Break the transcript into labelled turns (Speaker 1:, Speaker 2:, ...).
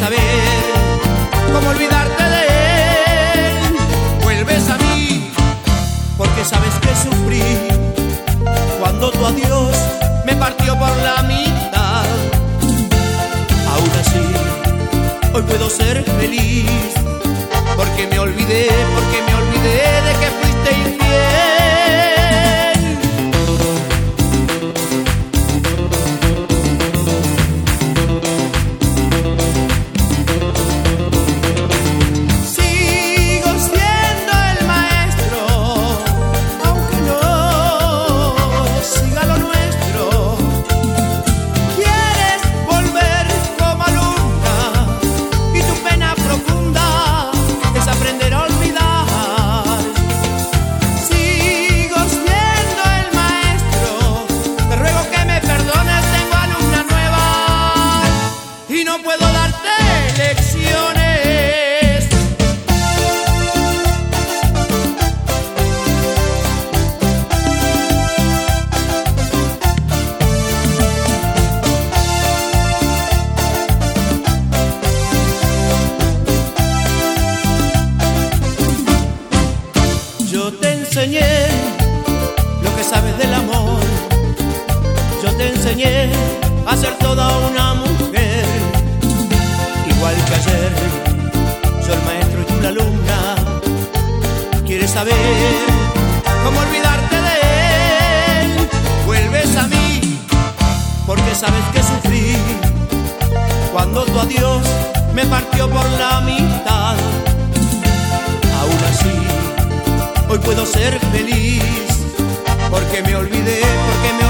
Speaker 1: saber cómo olvidarte de él. Vuelves a mí porque sabes que sufrí cuando tu adiós me partió por la mitad. Aún así, hoy puedo ser feliz porque me olvidé de que fuiste infiel. Yo te enseñé lo que sabes del amor. Yo te enseñé a ser toda una mujer. Igual que ayer, yo el maestro y tú la alumna. ¿Quieres saber cómo olvidarte de él? Vuelves a mí porque sabes que sufrí cuando tu adiós me partió por la mitad. Aún así, hoy puedo ser feliz porque me olvidé